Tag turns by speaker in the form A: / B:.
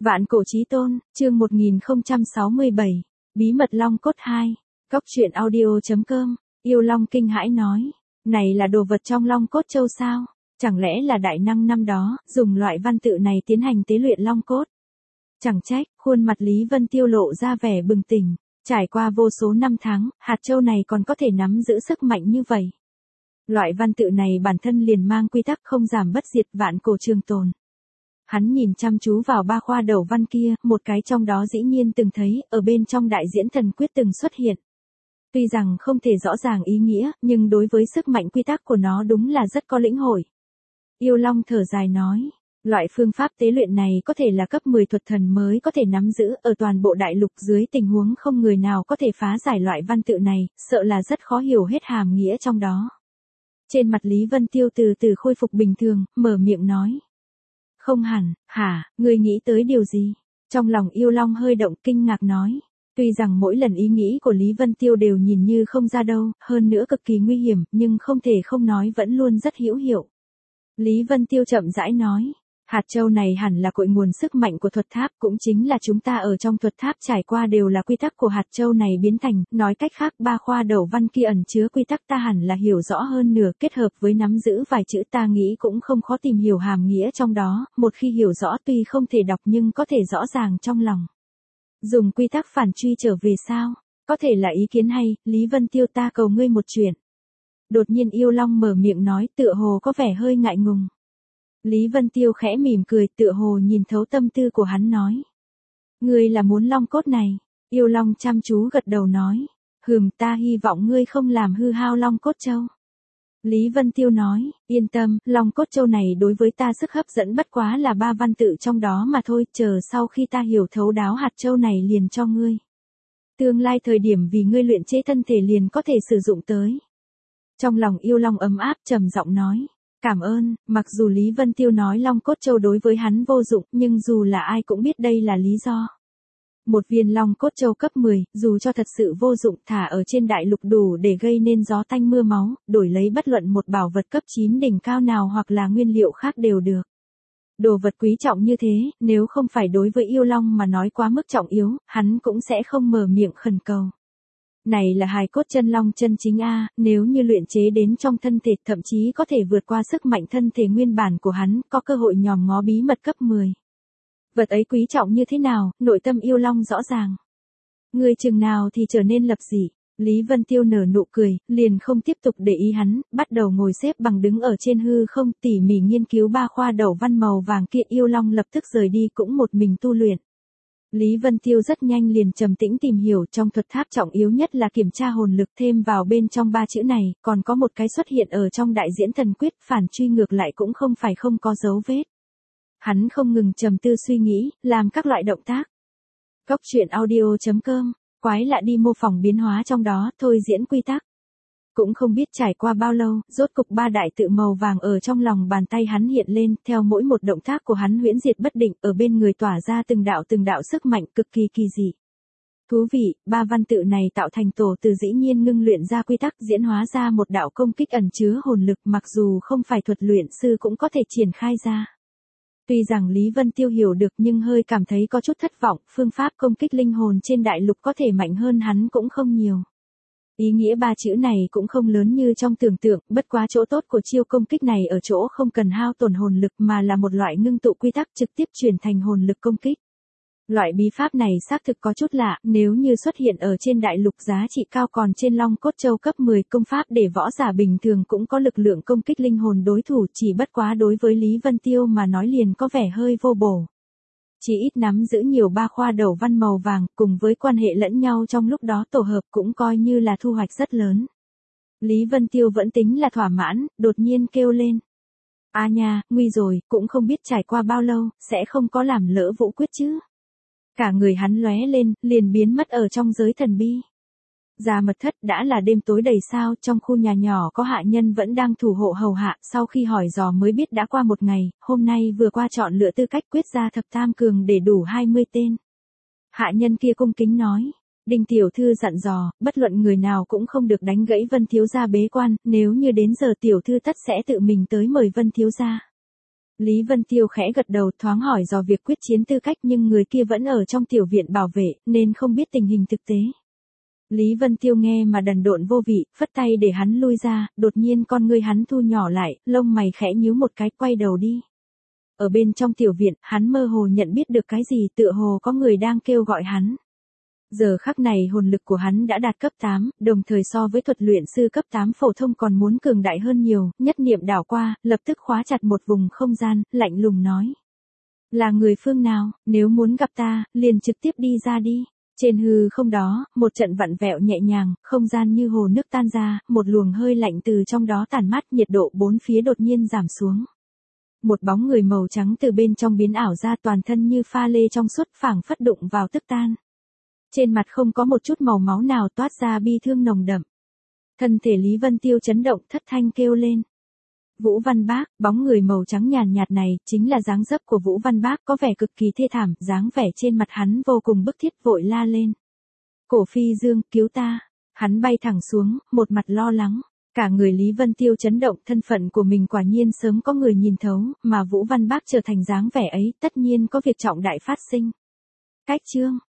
A: Vạn cổ chí tôn, chương 1067, bí mật long cốt 2, góc truyện audio.com, yêu long kinh hãi nói, này là đồ vật trong long cốt châu sao, chẳng lẽ là đại năng năm đó, dùng loại văn tự này tiến hành tế luyện long cốt. Chẳng trách, khuôn mặt Lý Vân Tiêu lộ ra vẻ bừng tỉnh, trải qua vô số năm tháng, hạt châu này còn có thể nắm giữ sức mạnh như vậy. Loại văn tự này bản thân liền mang quy tắc không giảm bất diệt vạn cổ trường tồn. Hắn nhìn chăm chú vào ba khoa đầu văn kia, một cái trong đó dĩ nhiên từng thấy, ở bên trong đại diễn thần quyết từng xuất hiện. Tuy rằng không thể rõ ràng ý nghĩa, nhưng đối với sức mạnh quy tắc của nó đúng là rất có lĩnh hội. Yêu Long thở dài nói, loại phương pháp tế luyện này có thể là cấp 10 thuật thần mới có thể nắm giữ ở toàn bộ đại lục dưới tình huống không người nào có thể phá giải loại văn tự này, sợ là rất khó hiểu hết hàm nghĩa trong đó. Trên mặt Lý Vân Tiêu từ từ khôi phục bình thường, mở miệng nói. Không hẳn, hả, ngươi nghĩ tới điều gì? Trong lòng Yêu Long hơi động kinh ngạc nói. Tuy rằng mỗi lần ý nghĩ của Lý Vân Tiêu đều nhìn như không ra đâu, hơn nữa cực kỳ nguy hiểm, nhưng không thể không nói vẫn luôn rất hữu hiệu. Lý Vân Tiêu chậm rãi nói. Hạt châu này hẳn là cội nguồn sức mạnh của thuật tháp, cũng chính là chúng ta ở trong thuật tháp trải qua đều là quy tắc của hạt châu này biến thành, nói cách khác ba khoa đầu văn kia ẩn chứa quy tắc ta hẳn là hiểu rõ hơn nửa, kết hợp với nắm giữ vài chữ ta nghĩ cũng không khó tìm hiểu hàm nghĩa trong đó, một khi hiểu rõ tuy không thể đọc nhưng có thể rõ ràng trong lòng. Dùng quy tắc phản truy trở về sao? Có thể là ý kiến hay, Lý Vân Tiêu ta cầu ngươi một chuyện. Đột nhiên Yêu Long mở miệng nói tựa hồ có vẻ hơi ngại ngùng. Lý Vân Tiêu khẽ mỉm cười tựa hồ nhìn thấu tâm tư của hắn nói. Ngươi là muốn long cốt này, Yêu Long chăm chú gật đầu nói. Ta hy vọng ngươi không làm hư hao long cốt châu. Lý Vân Tiêu nói, yên tâm, long cốt châu này đối với ta sức hấp dẫn bất quá là ba văn tự trong đó mà thôi, chờ sau khi ta hiểu thấu đáo hạt châu này liền cho ngươi. Tương lai thời điểm vì ngươi luyện chế thân thể liền có thể sử dụng tới. Trong lòng Yêu Long ấm áp trầm giọng nói. Cảm ơn, mặc dù Lý Vân Tiêu nói long cốt châu đối với hắn vô dụng, nhưng dù là ai cũng biết đây là lý do. Một viên long cốt châu cấp 10, dù cho thật sự vô dụng thả ở trên đại lục đủ để gây nên gió tanh mưa máu, đổi lấy bất luận một bảo vật cấp 9 đỉnh cao nào hoặc là nguyên liệu khác đều được. Đồ vật quý trọng như thế, nếu không phải đối với Yêu Long mà nói quá mức trọng yếu, hắn cũng sẽ không mở miệng khẩn cầu. Này là hài cốt chân long chân chính a, nếu như luyện chế đến trong thân thể thậm chí có thể vượt qua sức mạnh thân thể nguyên bản của hắn, có cơ hội nhòm ngó bí mật cấp 10. Vật ấy quý trọng như thế nào, nội tâm Yêu Long rõ ràng. Người chừng nào thì trở nên lập dị, Lý Vân Tiêu nở nụ cười, liền không tiếp tục để ý hắn, bắt đầu ngồi xếp bằng đứng ở trên hư không tỉ mỉ nghiên cứu ba khoa đầu văn màu vàng kia. Yêu Long lập tức rời đi cũng một mình tu luyện. Lý Vân Tiêu rất nhanh liền trầm tĩnh tìm hiểu trong thuật tháp trọng yếu nhất là kiểm tra hồn lực thêm vào bên trong ba chữ này, còn có một cái xuất hiện ở trong đại diễn thần quyết phản truy ngược lại cũng không phải không có dấu vết. Hắn không ngừng trầm tư suy nghĩ, làm các loại động tác. Góc truyện audio.com, quái lạ đi mô phỏng biến hóa trong đó thôi diễn quy tắc. Cũng không biết trải qua bao lâu, rốt cục ba đại tự màu vàng ở trong lòng bàn tay hắn hiện lên, theo mỗi một động tác của hắn huyễn diệt bất định, ở bên người tỏa ra từng đạo sức mạnh cực kỳ kỳ dị. Thú vị, ba văn tự này tạo thành tổ từ dĩ nhiên ngưng luyện ra quy tắc diễn hóa ra một đạo công kích ẩn chứa hồn lực mặc dù không phải thuật luyện sư cũng có thể triển khai ra. Tuy rằng Lý Vân Tiêu hiểu được nhưng hơi cảm thấy có chút thất vọng, phương pháp công kích linh hồn trên đại lục có thể mạnh hơn hắn cũng không nhiều. Ý nghĩa ba chữ này cũng không lớn như trong tưởng tượng, bất quá chỗ tốt của chiêu công kích này ở chỗ không cần hao tổn hồn lực mà là một loại ngưng tụ quy tắc trực tiếp chuyển thành hồn lực công kích. Loại bí pháp này xác thực có chút lạ, nếu như xuất hiện ở trên đại lục giá trị cao còn trên long cốt châu cấp 10 công pháp để võ giả bình thường cũng có lực lượng công kích linh hồn đối thủ, chỉ bất quá đối với Lý Vân Tiêu mà nói liền có vẻ hơi vô bổ. Chỉ ít nắm giữ nhiều ba khoa đầu văn màu vàng, cùng với quan hệ lẫn nhau trong lúc đó tổ hợp cũng coi như là thu hoạch rất lớn. Lý Vân Tiêu vẫn tính là thỏa mãn, đột nhiên kêu lên. A nha, nguy rồi, cũng không biết trải qua bao lâu, sẽ không có làm lỡ vũ quyết chứ. Cả người hắn lóe lên, liền biến mất ở trong giới thần bi. Ra mật thất đã là đêm tối đầy sao, trong khu nhà nhỏ có hạ nhân vẫn đang thủ hộ hầu hạ, sau khi hỏi dò mới biết đã qua một ngày, hôm nay vừa qua chọn lựa tư cách quyết ra thập tam cường để đủ 20 tên. Hạ nhân kia cung kính nói, Đinh tiểu thư dặn dò, bất luận người nào cũng không được đánh gãy Vân thiếu gia bế quan, nếu như đến giờ tiểu thư tất sẽ tự mình tới mời Vân thiếu gia. Lý Vân Tiêu khẽ gật đầu thoáng hỏi dò việc quyết chiến tư cách nhưng người kia vẫn ở trong tiểu viện bảo vệ, nên không biết tình hình thực tế. Lý Vân Tiêu nghe mà đần độn vô vị, phất tay để hắn lui ra, đột nhiên con ngươi hắn thu nhỏ lại, lông mày khẽ nhíu một cái quay đầu đi. Ở bên trong tiểu viện, hắn mơ hồ nhận biết được cái gì tựa hồ có người đang kêu gọi hắn. Giờ khắc này hồn lực của hắn đã đạt cấp 8, đồng thời so với thuật luyện sư cấp 8 phổ thông còn muốn cường đại hơn nhiều, nhất niệm đảo qua, lập tức khóa chặt một vùng không gian, lạnh lùng nói. Là người phương nào, nếu muốn gặp ta, liền trực tiếp đi ra đi. Trên hư không đó, một trận vặn vẹo nhẹ nhàng, không gian như hồ nước tan ra, một luồng hơi lạnh từ trong đó tản mát, nhiệt độ bốn phía đột nhiên giảm xuống. Một bóng người màu trắng từ bên trong biến ảo ra, toàn thân như pha lê trong suốt, phảng phất đụng vào tức tan. Trên mặt không có một chút màu máu nào, toát ra bi thương nồng đậm. Thân thể Lý Vân Tiêu chấn động, thất thanh kêu lên. Vũ Văn Bác, bóng người màu trắng nhàn nhạt này, chính là dáng dấp của Vũ Văn Bác, có vẻ cực kỳ thê thảm, dáng vẻ trên mặt hắn vô cùng bức thiết, vội la lên. Cổ Phi Dương, cứu ta. Hắn bay thẳng xuống, một mặt lo lắng. Cả người Lý Vân Tiêu chấn động, thân phận của mình quả nhiên sớm có người nhìn thấu, mà Vũ Văn Bác trở thành dáng vẻ ấy, tất nhiên có việc trọng đại phát sinh. Cách chương